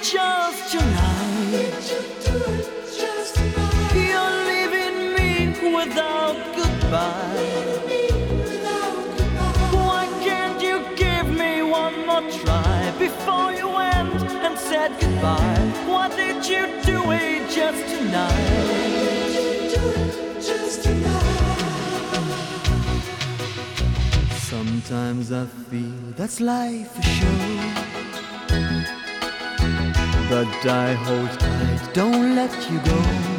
just tonight? You're leaving me without goodbye. Why can't you give me one more try before you went and said goodbye? Why did you do it just tonight? Sometimes I feel that's life for sure, but I hold tight, don't let you go.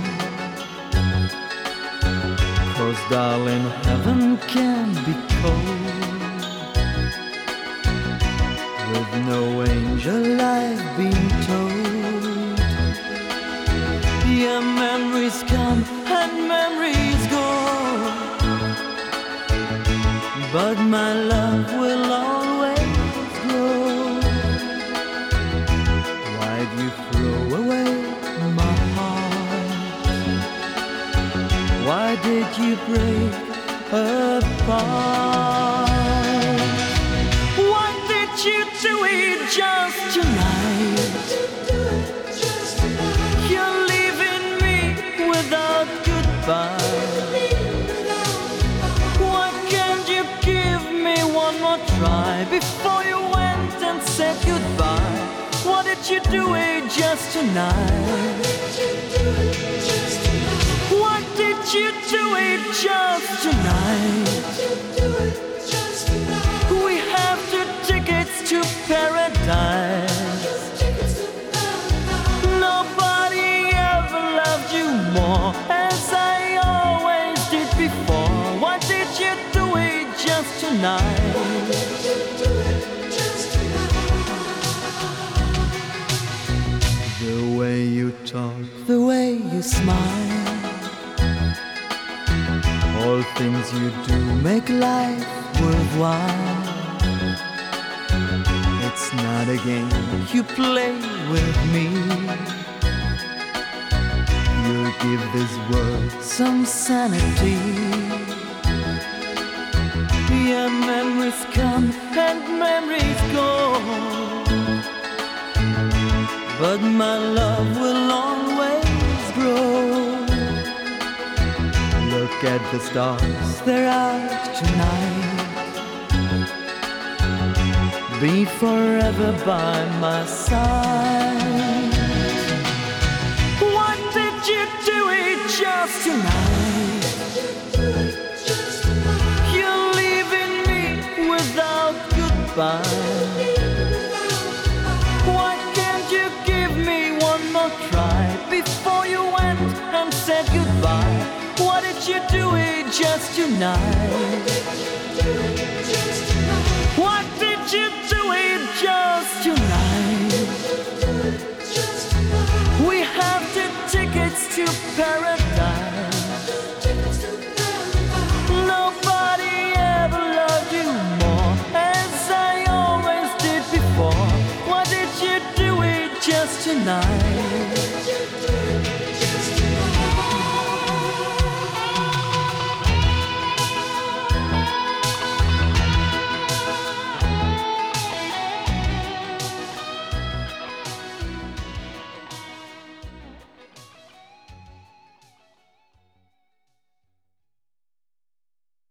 'Cause darling, heaven can be cold with no angel, I've been told. Yeah, memories come and memories go, but my love will always grow. Why'd you throw away my heart? Why did you break apart? Why did you do it just tonight? You're leaving me without goodbye. Why can't you give me one more try before you went and said goodbye? Why did you do it just tonight? Why did you do it just tonight? We have 2 tickets to paradise. Nobody ever loved you more, as I always did before. Why did you do it just tonight? The way you talk, the way you smile, all things you do make life worthwhile. It's not a game you play with me. You give this world some sanity. Yeah, memories come and memories go, but my love will always grow. Look at the stars, they're out tonight. Be forever by my side. Why did you do it just tonight? You're leaving me without goodbye. Why can't you give me one more try before you went and said goodbye? Why did you do it just tonight? Why did you do it just tonight? We have 2 tickets to paradise. Nobody ever loved you more, as I always did before. Why did you do it just tonight?